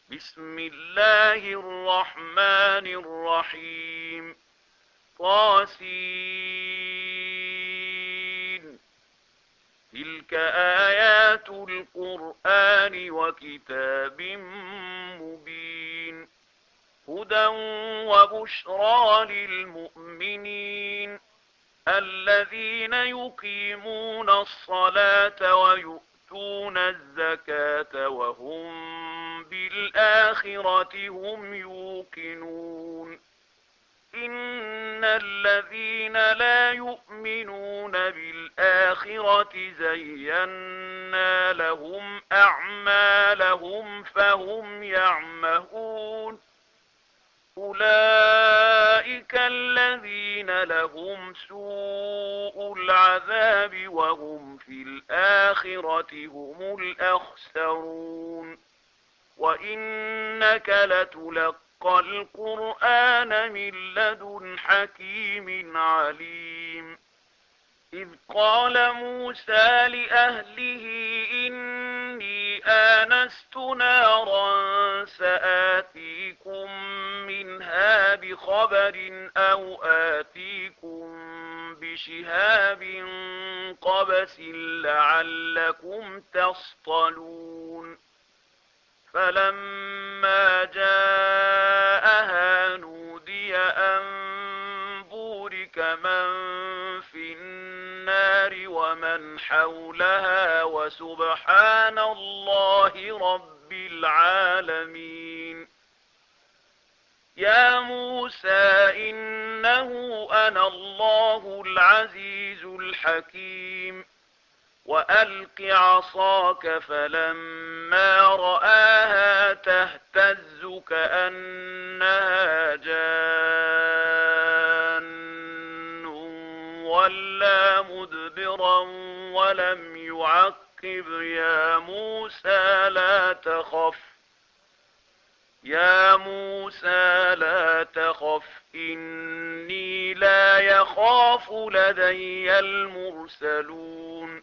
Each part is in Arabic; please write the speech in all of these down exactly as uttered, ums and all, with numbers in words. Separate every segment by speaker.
Speaker 1: بسم الله الرحمن الرحيم. طاسين. تلك آيات القرآن وكتاب مبين. هدى وبشرى للمؤمنين الذين يقيمون الصلاة ويؤتون الزكاة وهم بالآخرة هم يوقنون. إن الذين لا يؤمنون بالآخرة زينا لهم أعمالهم فهم يعمهون. أولئك الذين لهم سوء العذاب وهم في الآخرة هم الأخسرون. وإنك لتلقى القرآن من لدن حكيم عليم. إذ قال موسى لأهله إني آنست نارا سآتيكم منها بخبر أو آتيكم بشهاب قبس لعلكم تصطلون. فلما جاءها نودي أن بورك من في النار ومن حولها وسبحان الله رب العالمين. يا موسى إنه أنا الله العزيز الحكيم. وألق عصاك فلما رآها تهتز كأنها جان ولا مدبرا ولم يعقب. يا موسى لا تخف يا موسى لا تخف إني لا يخاف لدي المرسلون.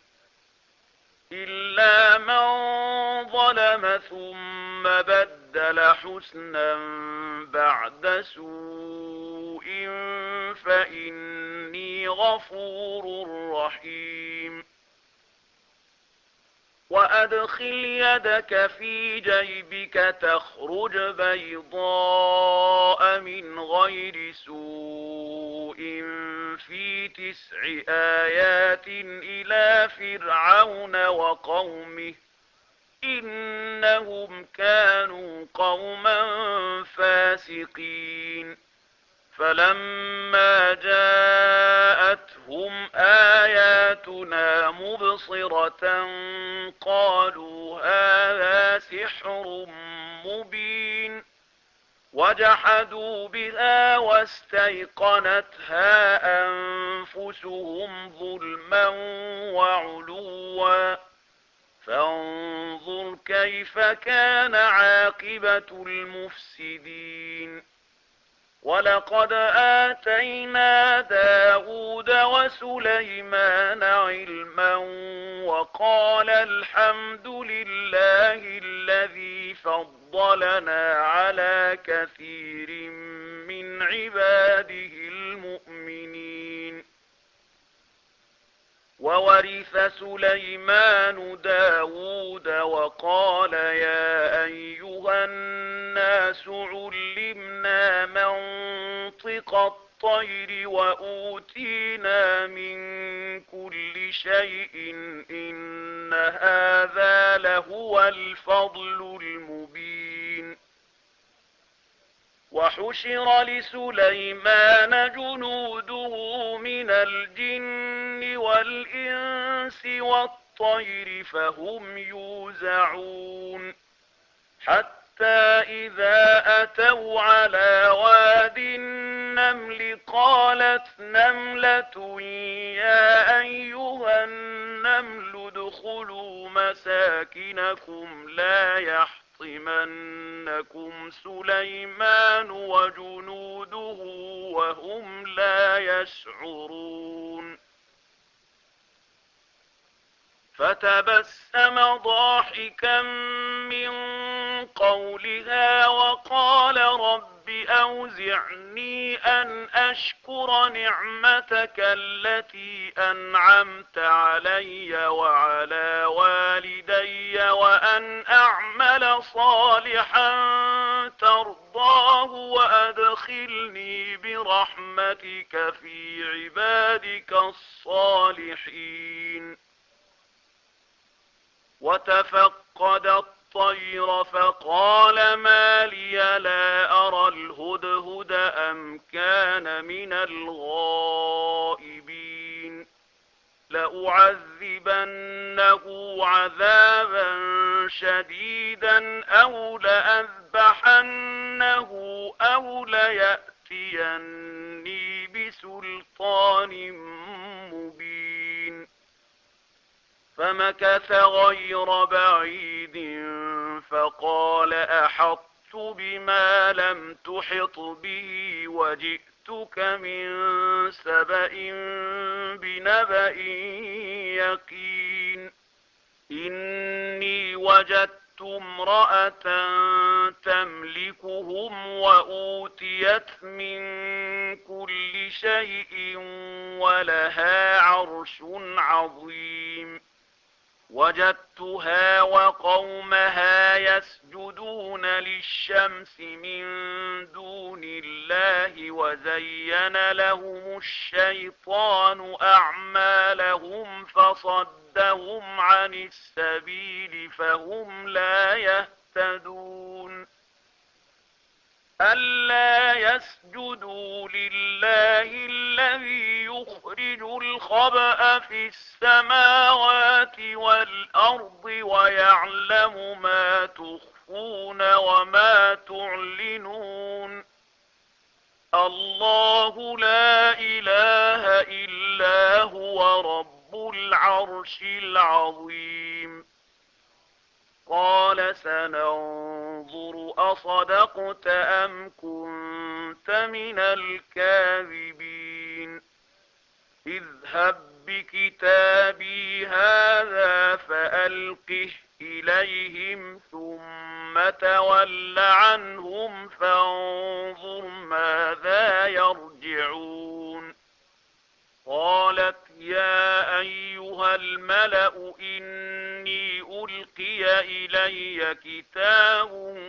Speaker 1: إلا من ظلم ثم بدل حسنا بعد سوء فإني غفور رحيم. وأدخل يدك في جيبك تخرج بيضاء من غير سوء في تسع آيات إلى فرعون وقومه إنهم كانوا قوما فاسقين. فلما جاءتهم آياتنا مبصرة قالوا هذا سحر مبين. وجحدوا بها واستيقنتها أنفسهم ظلما وعلوا فانظر كيف كان عاقبة المفسدين. ولقد آتينا داود وسليمان علما وقال الحمد لله الذي فضلنا على كثير من عباده المؤمنين. وورث سليمان داود وقال يا أيها الناس علمنا منطق الطير وأوتينا من كل شيء إن هذا لهو الفضل المبين. وحشر لسليمان جنوده من الجن والإنس والطير فهم يوزعون حتى إذا أتوا على واد النمل قالت نملة يا أيها النمل ادخلوا مساكنكم لا يحطمنكم سليمان وجنوده وهم لا يشعرون. فتبسم ضاحكا من قولها وقال رب أوزعني أن أشكر نعمتك التي أنعمت علي وعلى والدي وأن أعمل صالحا ترضاه وأدخلني برحمتك في عبادك الصالحين. وتفقد الطير فقال ما لي لا أرى الهدهد أم كان من الغائبين لأعذبنه عذابا شديدا أو لأذبحنه أو ليأتيني بسلطان مبين. فمكث غير بعيد فقال أحطت بما لم تحط به وجئتك من سبأ بنبأ يقين. إني وجدت امرأة تملكهم وأوتيت من كل شيء ولها عرش عظيم. وجدتها وقومها يسجدون للشمس من دون الله وزين لهم الشيطان أعمالهم فصدهم عن السبيل فهم لا يهتدون. ألا يسجدوا لله الذي يخرج الخبأ في السماوات والأرض ويعلم ما تخفون وما تعلنون. الله لا إله إلا هو رب العرش العظيم. قال سننظر أصدقت أم كنت من الكاذبين. اذهب بكتابي هذا فألقه إليهم ثم تول عنهم فانظر ماذا يرجعون. قالت يا أيها الملأ إني ألقي إلي كتاب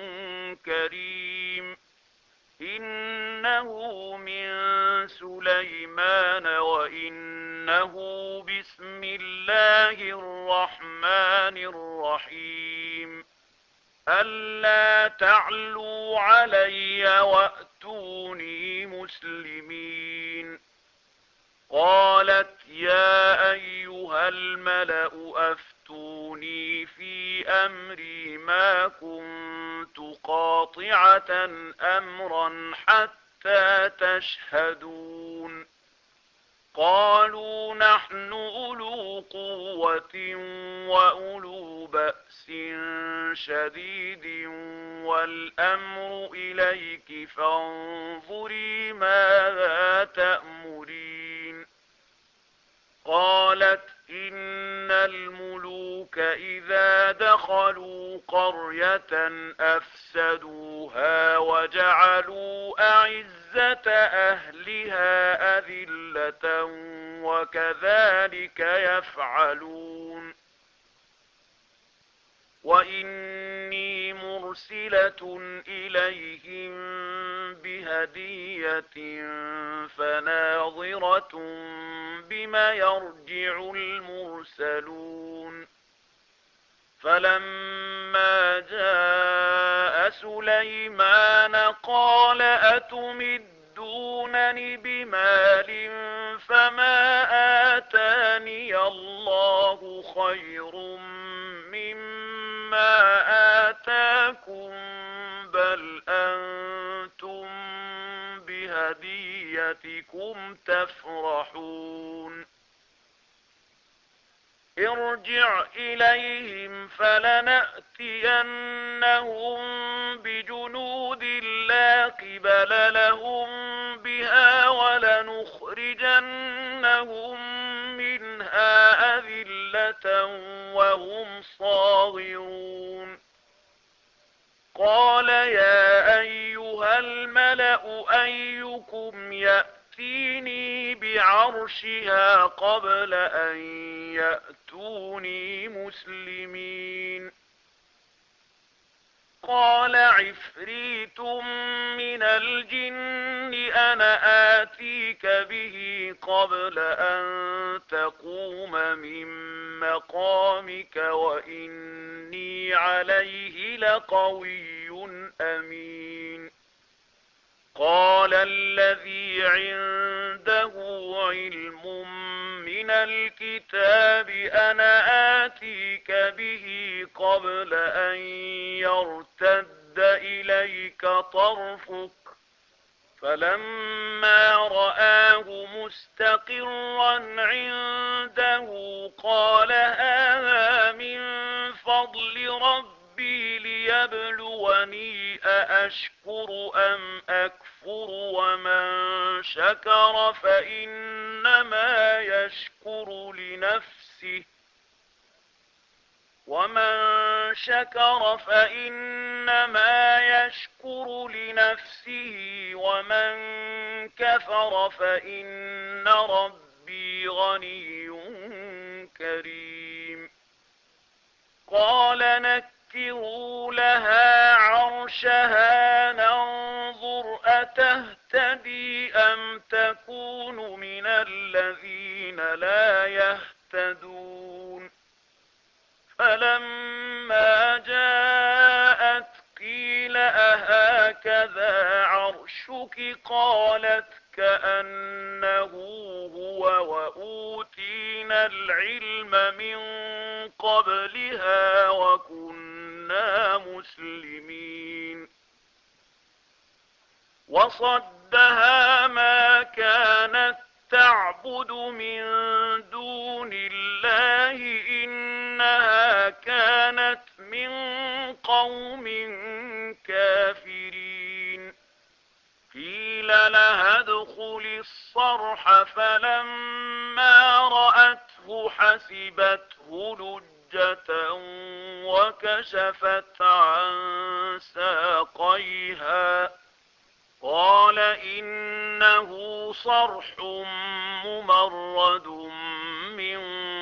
Speaker 1: كريم إنه من سليمان وإنه بسم الله الرحمن الرحيم ألا تعلوا علي وأتوني مسلمين. قالت يا أيها الملأ أفتوني في أمري ما كنت قاطعة أمرا حتى تشهدون. قالوا نحن أولو قوة وأولو بأس شديد والأمر إليك فانظري ماذا تأمرين. قالت إن الملوك إذا دخلوا قرية أفسدوها وجعلوا أعزة أهلها أذلة وكذلك يفعلون. وإني مرسلة إليهم بهدية فناظرة بما يرجع المرسلون. فلما جاء سليمان قال أتمدونني بمال فما آتاني الله خير مما آتاكم بل أنتم بهديتكم تفرحون. ارجع إليهم فلنأتينهم بجنود لا قبل لهم بها ولنخرجنهم منها أذلة وهم صاغرون قال يا أيها الملأ أيكم يأتيني بعرشها قبل أن يأتوني مسلمين قال عفريت من الجن أنا آتيك به قبل أن تقوم من مقامك وإني عليه لقوي أمين قال الذي عنده علم من الكتاب أنا آتيك به قبل أن يرتد إليك طرفك فلما رآه مستقرا عنده قال هذا من فضل ربي ليبلوني أأشكر أم أكفر ومن شكر فإنما يشكر لنفسه ومن شكر فإنما يشكر لنفسه ومن كفر فإن ربي غني كريم قال نكروا لها عرشها ننظر أتهتدي أم تكون من الذين لا يهتدون فلما جاءت قيل أهكذا عرشك قالت كأنه هو وأوتينا العلم من قبلها وكنا مسلمين وصدها ما كانت تعبد من دون الله إنها كانت من قوم كافرين قيل لها ادخل الصرح فلما رأته حسبته لجة وكشفت عن ساقيها قال إنه صرح ممرد من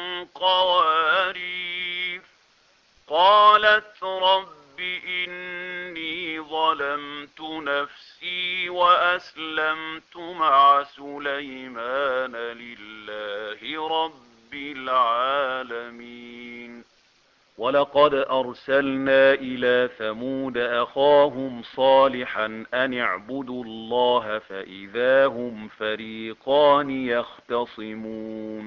Speaker 1: قوارير قالت رب إني ظلمت نفسي وأسلمت مع سليمان لله رب العالمين ولقد أرسلنا إلى ثمود أخاهم صالحا أن اعبدوا الله فإذا هم فريقان يختصمون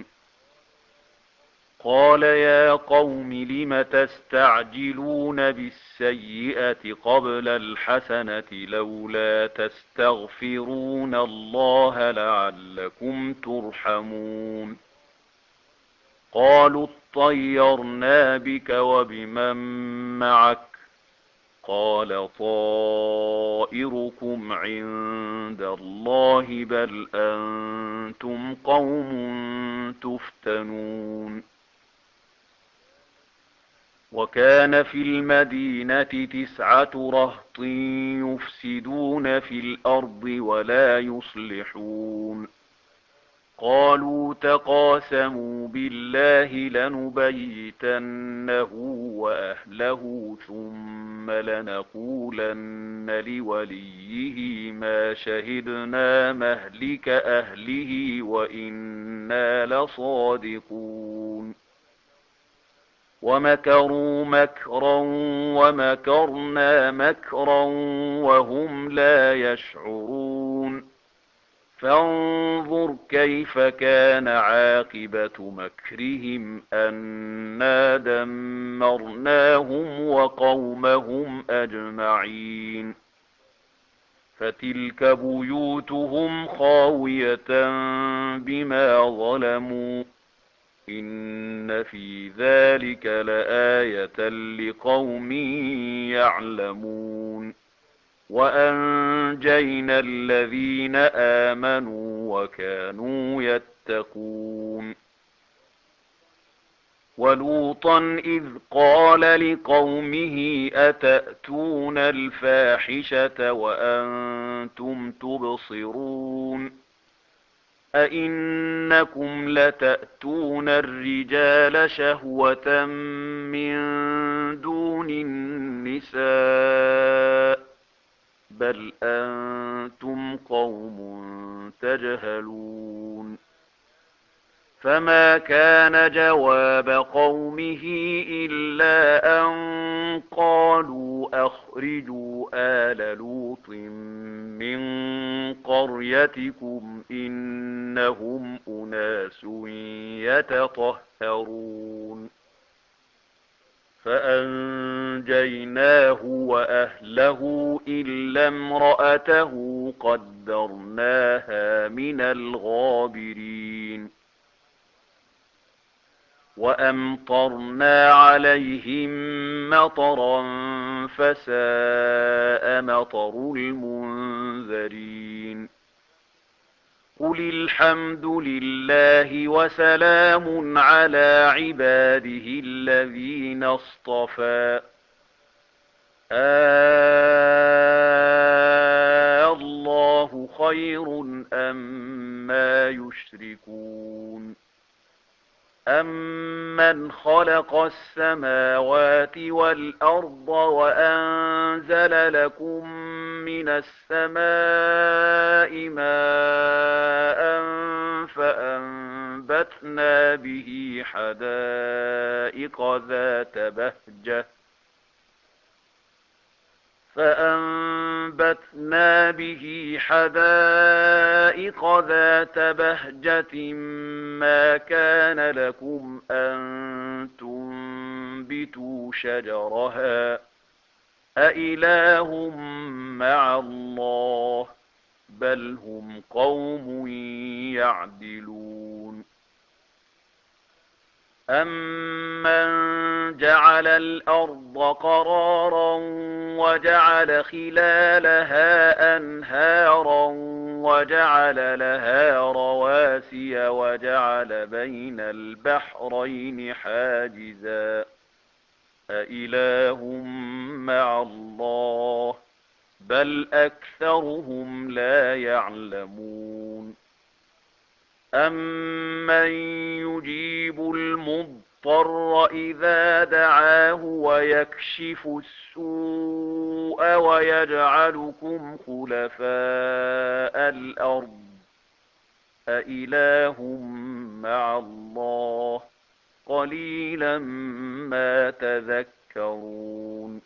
Speaker 1: قال يا قوم لم تستعجلون بالسيئة قبل الحسنة لولا تستغفرون الله لعلكم ترحمون قالوا اطيرنا بك وبمن معك قال طائركم عند الله بل أنتم قوم تفتنون وكان في المدينة تسعة رهط يفسدون في الأرض ولا يصلحون قالوا تقاسموا بالله لنبيتنه وأهله ثم لنقولن لوليه ما شهدنا مهلك أهله وإنا لصادقون ومكروا مكرا ومكرنا مكرا وهم لا يشعرون فانظر كيف كان عاقبة مكرهم أنا دمرناهم وقومهم أجمعين فتلك بيوتهم خاوية بما ظلموا إن في ذلك لآية لقوم يعلمون وأنجينا الذين آمنوا وكانوا يتقون ولوطا إذ قال لقومه أتأتون الفاحشة وأنتم تبصرون أئنكم لتأتون الرجال شهوة من دون النساء بل أنتم قوم تجهلون فما كان جواب قومه إلا أن قالوا أخرجوا آل لوط من قريتكم إنهم أناس يتطهرون فأنجيناه وأهله إلا امرأته قدرناها من الغابرين وأمطرنا عليهم مطرا فساء مطر المنذرين قل الحمد لله وسلام على عباده الذين اصطفى آه الله خير أما يشركون أَمَّنْ خَلَقَ السَّمَاوَاتِ وَالْأَرْضَ وَأَنزَلَ لَكُم مِّنَ السَّمَاءِ مَاءً فَأَنبَتْنَا بِهِ حَدَائِقَ ذَاتَ بَهْجَةٍ فأنبتنا به حدائق ذات بهجة ما كان لكم أن تنبتوا شجرها أإله مع الله بل هم قوم يعدلون أَمَّنْ جَعَلَ الْأَرْضَ قَرَارًا وَجَعَلَ خِلَالَهَا أَنْهَارًا وَجَعَلَ لَهَا رَوَاسِيَ وَجَعَلَ بَيْنَ الْبَحْرَيْنِ حَاجِزًا أَإِلَٰهٌ مَّعَ اللَّهِ بَلْ أَكْثَرُهُمْ لَا يَعْلَمُونَ أَمَّن يُجِيبُ الْمُضْطَرَّ إِذَا دَعَاهُ وَيَكْشِفُ السُّوءَ وَيَجْعَلُكُمْ خُلَفَاءَ الْأَرْضِ أَإِلَٰهٌ مَّعَ اللَّهِ قَلِيلًا مَّا تَذَكَّرُونَ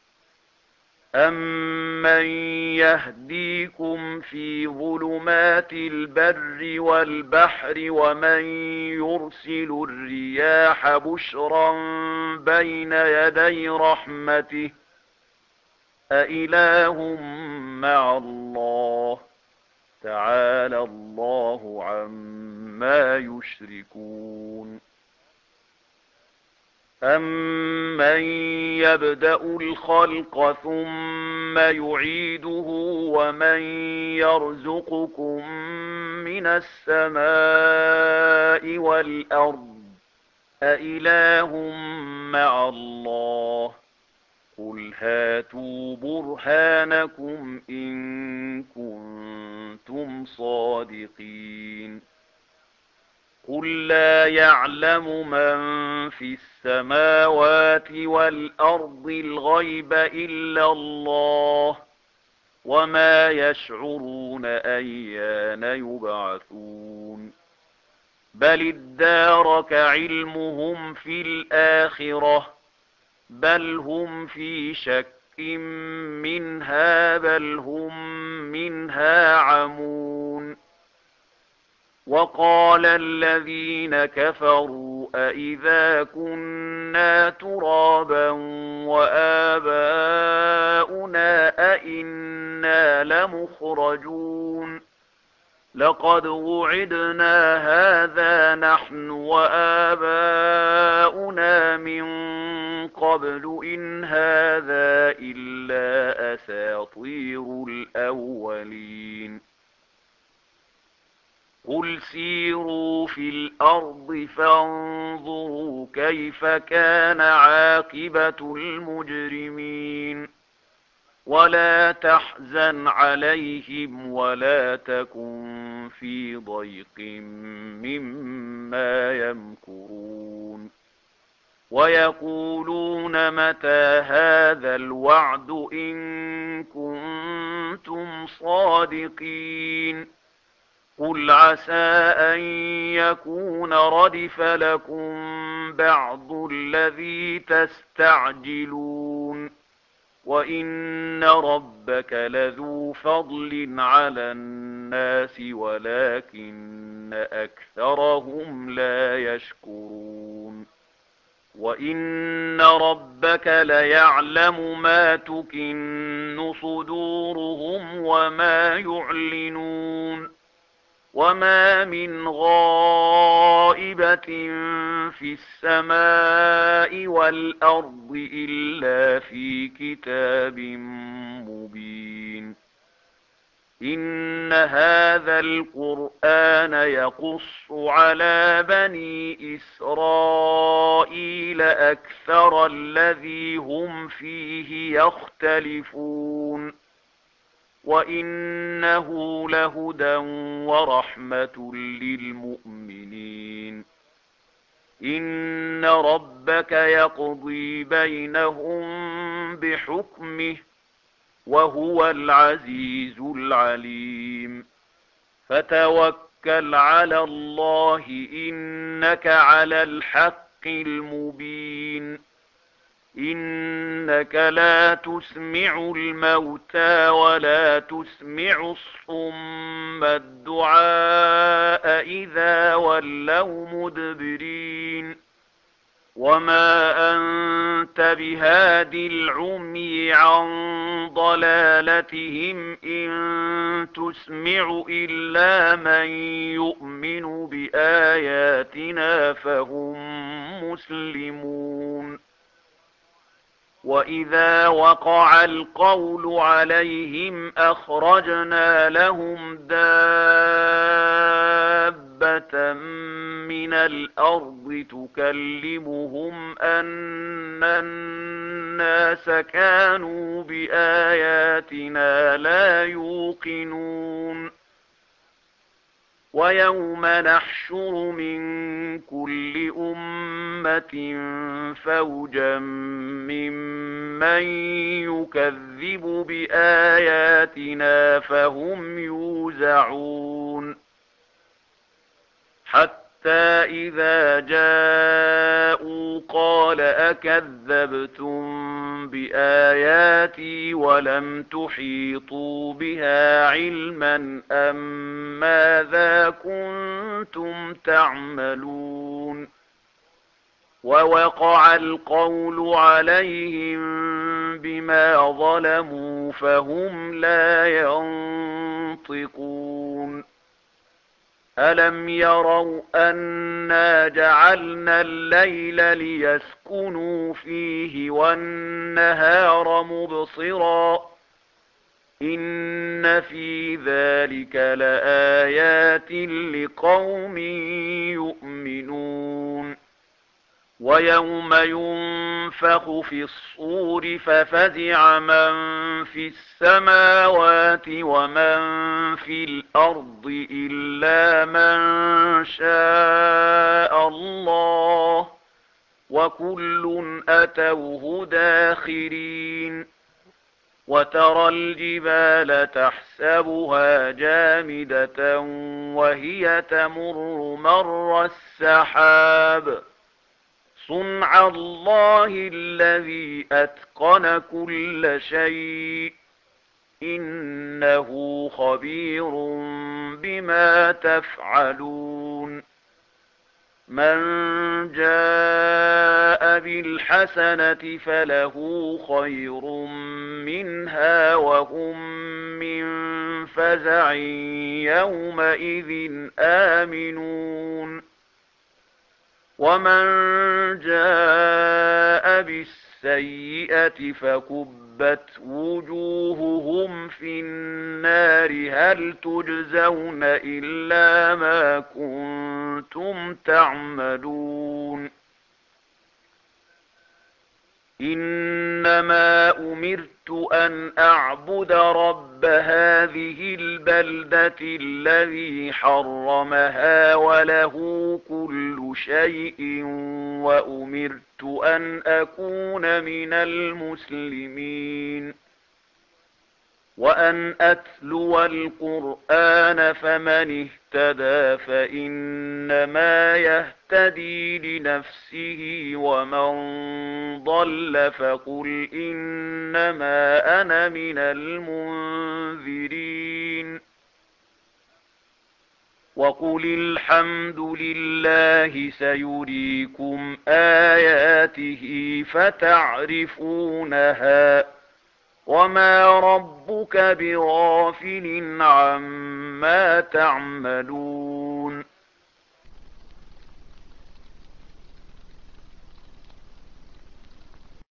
Speaker 1: أَمَّن يَهْدِيكُمْ فِي ظُلُمَاتِ الْبَرِّ وَالْبَحْرِ وَمَن يُرْسِلُ الرِّيَاحَ بُشْرًا بَيْنَ يَدَيْ رَحْمَتِهِ أَإِلَٰهٌ مَّعَ اللَّهِ تَعَالَى اللَّهُ عَمَّا يُشْرِكُونَ أَمَّن يَبْدَأُ الْخَلْقَ ثُمَّ يُعِيدُهُ وَمَن يَرْزُقُكُم مِّنَ السَّمَاءِ وَالْأَرْضِ أَإِلَٰهٌ مَّعَ اللَّهِ قُلْ هَاتُوا بُرْهَانَكُمْ إِن كُنتُمْ صَادِقِينَ قُل لَّا يَعْلَمُ مَن فِي السَّمَاوَاتِ وَالْأَرْضِ الْغَيْبَ إِلَّا اللَّهُ وَمَا يَشْعُرُونَ أَيَّانَ يُبْعَثُونَ بَلِ ادَّارَكَ عِلْمُهُمْ فِي الْآخِرَةِ بَلْ هُمْ فِي شَكٍّ مِّنْهَا بَلْ هُم مِّنْهَا عَمُونَ وَقَالَ الَّذِينَ كَفَرُوا أَإِذَا كُنَّا تُرَابًا وَآبَاؤُنَا أَإِنَّا لَمُخْرَجُونَ لَقَدْ وُعِدْنَا هَٰذَا نَحْنُ وَآبَاؤُنَا مِن قَبْلُ إِنْ هَٰذَا إِلَّا أَسَاطِيرُ الْأَوَّلِينَ قل سيروا في الأرض فانظروا كيف كان عاقبة المجرمين ولا تحزن عليهم ولا تكن في ضيق مما يمكرون ويقولون متى هذا الوعد إن كنتم صادقين قل عسى أن يكون ردف لكم بعض الذي تستعجلون وإن ربك لذو فضل على الناس ولكن أكثرهم لا يشكرون وإن ربك ليعلم ما تكن صدورهم وما يعلنون وما من غائبة في السماء والأرض إلا في كتاب مبين إن هذا القرآن يقص على بني إسرائيل أكثر الذي هم فيه يختلفون وإنه لهدى ورحمة للمؤمنين إن ربك يقضي بينهم بحكمه وهو العزيز العليم فتوكل على الله إنك على الحق المبين إنك لا تسمع الموتى ولا تسمع الصم الدعاء إذا ولوا مدبرين وما أنت بهاد العمي عن ضلالتهم إن تسمع إلا من يؤمن بآياتنا فهم مسلمون وإذا وقع القول عليهم أخرجنا لهم دابة من الأرض تكلمهم أن الناس كانوا بآياتنا لا يوقنون ويوم نحشر من كل أمة فوجا ممن يكذب بآياتنا فهم يوزعون حتى إذا جاءوا قال أكذبتم بآياتي ولم تحيطوا بها علما أم ماذا كنتم تعملون ووقع القول عليهم بما ظلموا فهم لا ينطقون ألم يروا أنا جعلنا الليل ليسكنوا فيه والنهار مبصرا إن في ذلك لآيات لقوم يؤمنون ويوم ينفخ في الصور ففزع من في السماوات ومن في الأرض إلا من شاء الله وكل أتوه داخرين وترى الجبال تحسبها جامدة وهي تمر مر السحاب صنع الله الذي أتقن كل شيء إنه خبير بما تفعلون من جاء بالحسنة فله خير منها وهم من فزع يومئذ آمنون ومن جاء بالسيئة فكبت وجوههم في النار النار هل تجزون إلا ما كنتم تعملون إنما أمرت أن أعبد رب هذه البلدة الذي حرمها وله كل شيء وأمرت أن أكون من المسلمين وأن أتلو القرآن فمن اهتدى فإنما يهتدي لنفسه ومن ضل فقل إنما أنا من المنذرين وقل الحمد لله سيريكم آياته فتعرفونها وما ربك بغافل عما تعملون